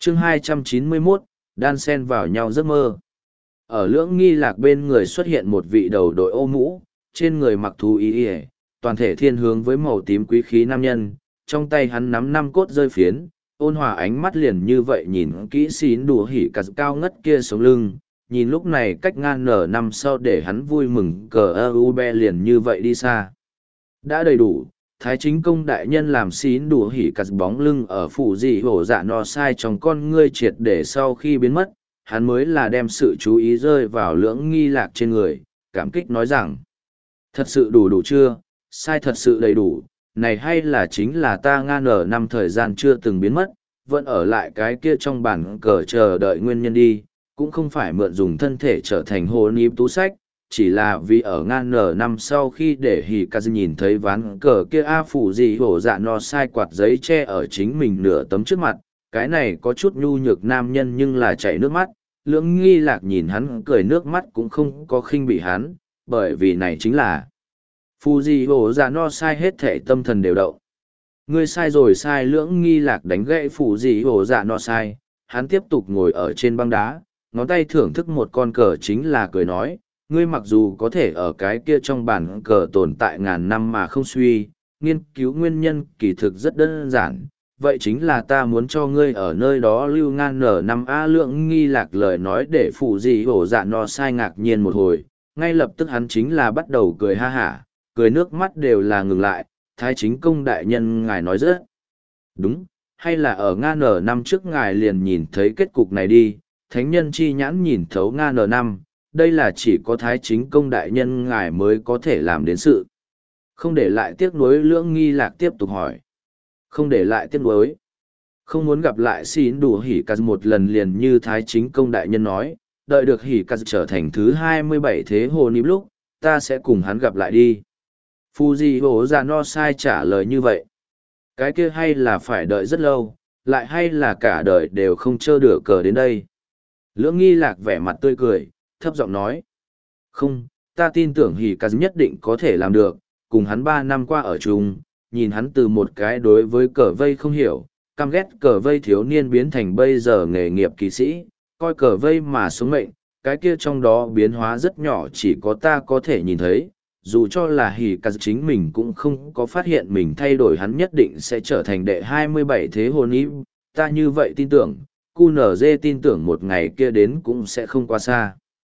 chương 291, đan sen vào nhau giấc mơ. Ở Lưỡng Nghi Lạc bên người xuất hiện một vị đầu đội ô mũ, trên người mặc thú y y, toàn thể thiên hướng với màu tím quý khí nam nhân, trong tay hắn nắm 5 cốt rơi phiến, ôn hòa ánh mắt liền như vậy nhìn kỹ xín đùa hỉ cả cao ngất kia sống lưng, nhìn lúc này cách ngang nở năm sau để hắn vui mừng cờ ơ be liền như vậy đi xa. Đã đầy đủ, Thái Chính Công đại nhân làm xín đùa hỉ cả bóng lưng ở phủ dị hổ dạ no sai trong con ngươi triệt để sau khi biến mất, hắn mới là đem sự chú ý rơi vào Lưỡng Nghi Lạc trên người, cảm kích nói rằng: thật sự đủ chưa, sai thật sự đầy đủ, này hay là chính là ta ngang ở năm thời gian chưa từng biến mất, vẫn ở lại cái kia trong bản cờ chờ đợi nguyên nhân đi, cũng không phải mượn dùng thân thể trở thành hồ níp tú sách, chỉ là vì ở ngang nở năm sau khi để hỉ ca nhìn thấy ván cờ kia a phủ gì hổ dạ no sai quạt giấy che ở chính mình nửa tấm trước mặt, cái này có chút nhu nhược nam nhân nhưng là chảy nước mắt. Lưỡng Nghi Lạc nhìn hắn cười nước mắt cũng không có khinh bị hắn, bởi vì này chính là phù gì hổ dạ no sai hết thể tâm thần đều động. Ngươi sai rồi sai. Lưỡng Nghi Lạc đánh gãy phù gì hổ dạ no sai, hắn tiếp tục ngồi ở trên băng đá, ngón tay thưởng thức một con cờ chính là cười nói, ngươi mặc dù có thể ở cái kia trong bản cờ tồn tại ngàn năm mà không suy, nghiên cứu nguyên nhân kỳ thực rất đơn giản, vậy chính là ta muốn cho ngươi ở nơi đó lưu ngang nở năm a. Lưỡng Nghi Lạc lời nói để phụ gì hổ dạ no sai ngạc nhiên một hồi, ngay lập tức hắn chính là bắt đầu cười ha hả, cười nước mắt đều là ngừng lại. Thái Chính Công đại nhân ngài nói rất đúng, hay là ở ngang nở năm trước ngài liền nhìn thấy kết cục này đi, thánh nhân chi nhãn nhìn thấu ngang nở năm, đây là chỉ có Thái Chính Công đại nhân ngài mới có thể làm đến sự. Không để lại tiếc nuối. Lưỡng Nghi Lạc tiếp tục hỏi. Không để lại tiếc nuối. Không muốn gặp lại xín đủ hỉ ca một lần liền như Thái Chính Công đại nhân nói, đợi được hỉ ca trở thành thứ 27 thế hồ níp lúc, ta sẽ cùng hắn gặp lại đi. Fuji hổ dạ no sai trả lời như vậy. Cái kia hay là phải đợi rất lâu, lại hay là cả đời đều không chơ được cờ đến đây. Lưỡng Nghi Lạc vẻ mặt tươi cười, thấp giọng nói. Không, ta tin tưởng hỉ ca nhất định có thể làm được, cùng hắn 3 năm qua ở chung, nhìn hắn từ một cái đối với cờ vây không hiểu, căm ghét cờ vây thiếu niên biến thành bây giờ nghề nghiệp kỳ sĩ, coi cờ vây mà sống mệnh, cái kia trong đó biến hóa rất nhỏ chỉ có ta có thể nhìn thấy, dù cho là hỉ ca chính mình cũng không có phát hiện mình thay đổi, hắn nhất định sẽ trở thành đệ 27 thế hồn ý, ta như vậy tin tưởng, QNZ tin tưởng một ngày kia đến cũng sẽ không quá xa.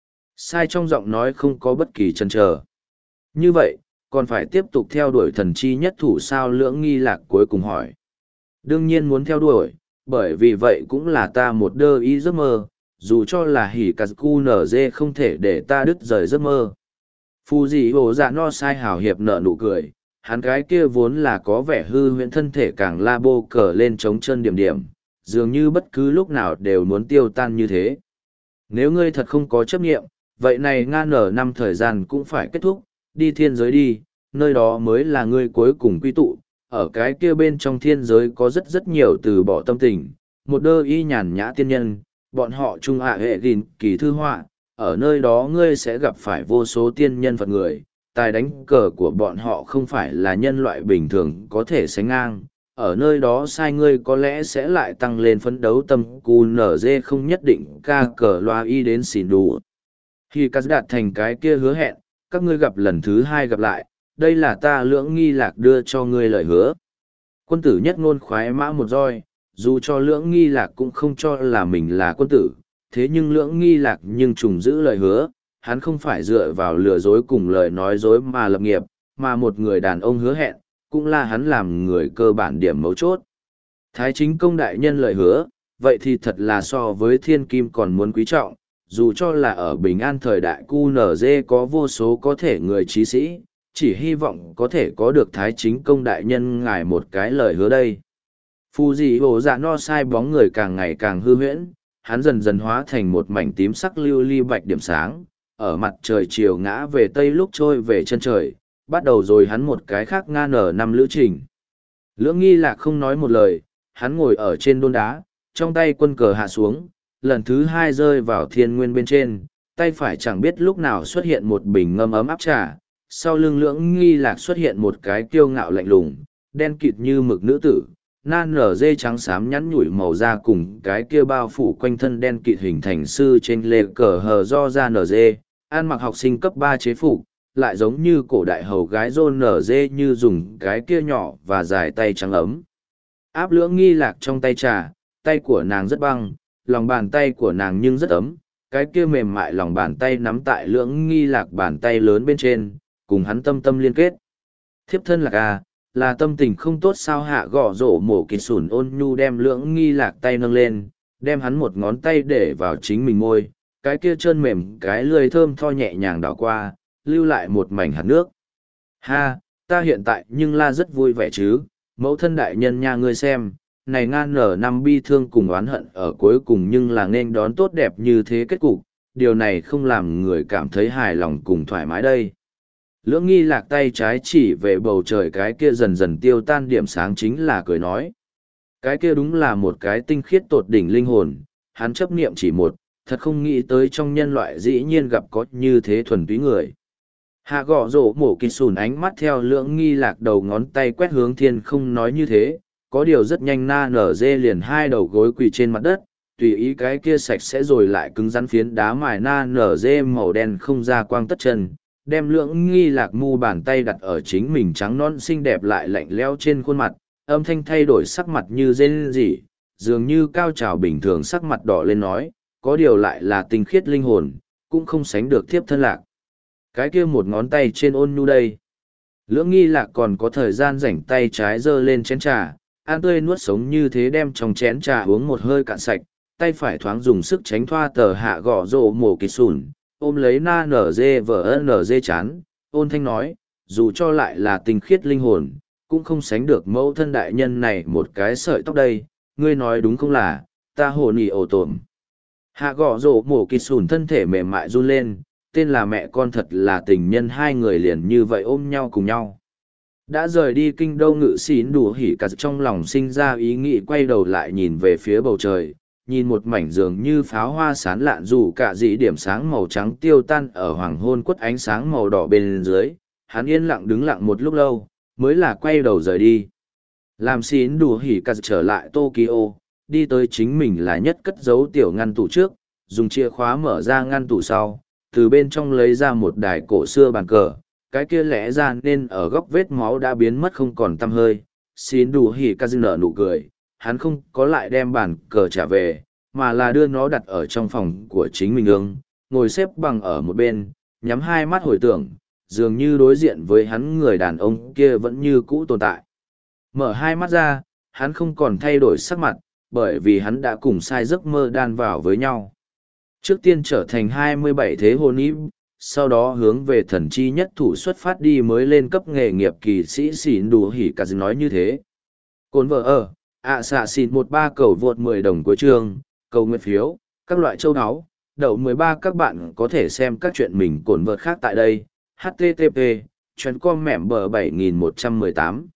Sai trong giọng nói không có bất kỳ chần chờ. Như vậy, còn phải tiếp tục theo đuổi thần chi nhất thủ sao? Lưỡng Nghi Lạc cuối cùng hỏi. Đương nhiên muốn theo đuổi, bởi vì vậy cũng là ta một đơ ý giấc mơ, dù cho là hỉ cà QNZ không thể để ta đứt rời giấc mơ. Phù dị hồ dạ no sai hào hiệp nở nụ cười, hắn cái kia vốn là có vẻ hư huyễn thân thể càng la bô cờ lên trống chân điểm điểm, dường như bất cứ lúc nào đều muốn tiêu tan như thế. Nếu ngươi thật không có chấp nghiệm, vậy này ngang nở năm thời gian cũng phải kết thúc, đi thiên giới đi, nơi đó mới là ngươi cuối cùng quy tụ, ở cái kia bên trong thiên giới có rất nhiều từ bỏ tâm tình, một đơ y nhàn nhã tiên nhân, bọn họ trung hạ hệ gìn kỳ thư họa, ở nơi đó ngươi sẽ gặp phải vô số tiên nhân Phật người, tài đánh cờ của bọn họ không phải là nhân loại bình thường có thể sánh ngang. Ở nơi đó sai ngươi có lẽ sẽ lại tăng lên phấn đấu tâm QNZ không nhất định ca cờ loa y đến xỉn đủ. Khi các đạt thành cái kia hứa hẹn, các ngươi gặp lần thứ 2 gặp lại, đây là ta Lưỡng Nghi Lạc đưa cho ngươi lời hứa. Quân tử nhất ngôn khoái mã một roi, dù cho Lưỡng Nghi Lạc cũng không cho là mình là quân tử, thế nhưng Lưỡng Nghi Lạc nhưng trùng giữ lời hứa, hắn không phải dựa vào lừa dối cùng lời nói dối mà lập nghiệp, mà một người đàn ông hứa hẹn, cũng là hắn làm người cơ bản điểm mấu chốt. Thái Chính Công đại nhân lời hứa, vậy thì thật là so với thiên kim còn muốn quý trọng, dù cho là ở bình an thời đại QNZ có vô số có thể người trí sĩ, chỉ hy vọng có thể có được Thái Chính Công đại nhân ngài một cái lời hứa đây. Phù dị hồ dạ no sai bóng người càng ngày càng hư huyễn, hắn dần dần hóa thành một mảnh tím sắc lưu ly bạch điểm sáng, ở mặt trời chiều ngã về tây lúc trôi về chân trời, bắt đầu rồi hắn một cái khác ngang nở năm lữ trình. Lưỡng Nghi Lạc không nói một lời, hắn ngồi ở trên đôn đá, trong tay quân cờ hạ xuống, lần thứ 2 rơi vào thiên nguyên bên trên, tay phải chẳng biết lúc nào xuất hiện một bình ngâm ấm áp trà, sau lưng Lưỡng Nghi Lạc xuất hiện một cái kiêu ngạo lạnh lùng, đen kịt như mực nữ tử, na nở dê trắng xám nhắn nhủi màu da cùng cái kia bao phủ quanh thân đen kịt hình thành sư trên lề cờ hờ do da nở dê, ăn mặc học sinh cấp 3 chế phục, lại giống như cổ đại hầu gái rô nở dê như dùng cái kia nhỏ và dài tay trắng ấm. Áp lưỡng nghi lạc trong tay trà, tay của nàng rất băng, lòng bàn tay của nàng nhưng rất ấm, cái kia mềm mại lòng bàn tay nắm tại lưỡng nghi lạc bàn tay lớn bên trên, cùng hắn tâm tâm liên kết. Thiếp thân lạc à, là tâm tình không tốt sao hạ gõ rổ mổ kịt sủn ôn nhu đem lưỡng nghi lạc tay nâng lên, đem hắn một ngón tay để vào chính mình môi, cái kia trơn mềm cái lười thơm tho nhẹ nhàng đảo qua, lưu lại một mảnh hạt nước. Ha, ta hiện tại nhưng la rất vui vẻ chứ, mẫu thân đại nhân nha ngươi xem, này ngan nở năm bi thương cùng oán hận ở cuối cùng nhưng là nên đón tốt đẹp như thế kết cục, điều này không làm người cảm thấy hài lòng cùng thoải mái đây. Lưỡng nghi lạc tay trái chỉ về bầu trời cái kia dần dần tiêu tan điểm sáng chính là cười nói. Cái kia đúng là một cái tinh khiết tột đỉnh linh hồn, hắn chấp niệm chỉ một, thật không nghĩ tới trong nhân loại dĩ nhiên gặp có như thế thuần túy người. Hạ gõ rổ mổ kịt sùn ánh mắt theo lưỡng nghi lạc đầu ngón tay quét hướng thiên không nói như thế, có điều rất nhanh na nở dê liền hai đầu gối quỳ trên mặt đất, tùy ý cái kia sạch sẽ rồi lại cứng rắn phiến đá mài na nở dê màu đen không ra quang tất chân, đem lưỡng nghi lạc mu bàn tay đặt ở chính mình trắng non xinh đẹp lại lạnh lẽo trên khuôn mặt, âm thanh thay đổi sắc mặt như rên rỉ, dường như cao trào bình thường sắc mặt đỏ lên nói, có điều lại là tinh khiết linh hồn, cũng không sánh được thiếp thân lạc. Cái kia một ngón tay trên ôn nhu đây. Lưỡng nghi lạc còn có thời gian rảnh tay trái giơ lên chén trà, ăn tươi nuốt sống như thế đem trong chén trà uống một hơi cạn sạch, tay phải thoáng dùng sức tránh thoa tờ hạ gõ rổ mổ kịt sùn, ôm lấy na nở dê vờ nở dê chán, ôn thanh nói, dù cho lại là tinh khiết linh hồn, cũng không sánh được mẫu thân đại nhân này một cái sợi tóc đây, ngươi nói đúng không là, ta hồ nỉ ổ tổm. Hạ gõ rổ mổ kịt sùn thân thể mềm mại run lên, tên là mẹ con thật là tình nhân hai người liền như vậy ôm nhau cùng nhau. Đã rời đi kinh đô ngự xín đủ hỉ cả trong lòng sinh ra ý nghĩ quay đầu lại nhìn về phía bầu trời, nhìn một mảnh dường như pháo hoa sán lạn dù cả dĩ điểm sáng màu trắng tiêu tan ở hoàng hôn quất ánh sáng màu đỏ bên dưới, hắn yên lặng đứng lặng một lúc lâu, mới là quay đầu rời đi. Làm xín đủ hỉ cả trở lại Tokyo, đi tới chính mình là nhất cất giấu tiểu ngăn tủ trước, dùng chìa khóa mở ra ngăn tủ sau, từ bên trong lấy ra một đài cổ xưa bàn cờ, cái kia lẽ ra nên ở góc vết máu đã biến mất không còn tăm hơi. Xin đủ hỉ ca dưng nở nụ cười, hắn không có lại đem bàn cờ trả về, mà là đưa nó đặt ở trong phòng của chính mình ương, ngồi xếp bằng ở một bên, nhắm hai mắt hồi tưởng, dường như đối diện với hắn người đàn ông kia vẫn như cũ tồn tại. Mở hai mắt ra, hắn không còn thay đổi sắc mặt, bởi vì hắn đã cùng sai giấc mơ đan vào với nhau. Trước tiên trở thành 27 thế hồn ý, sau đó hướng về thần chi nhất thủ xuất phát đi mới lên cấp nghề nghiệp kỳ sĩ xỉn đủ hỉ cả dừng nói như thế. Cồn vợ ở, xạ xịn 13 cầu vượt 10 đồng cuối chương, cầu nguyện phiếu, các loại châu áo, đậu 13 các bạn có thể xem các chuyện mình cồn vợt khác tại đây, http, chuyến com mẻm bờ 7118.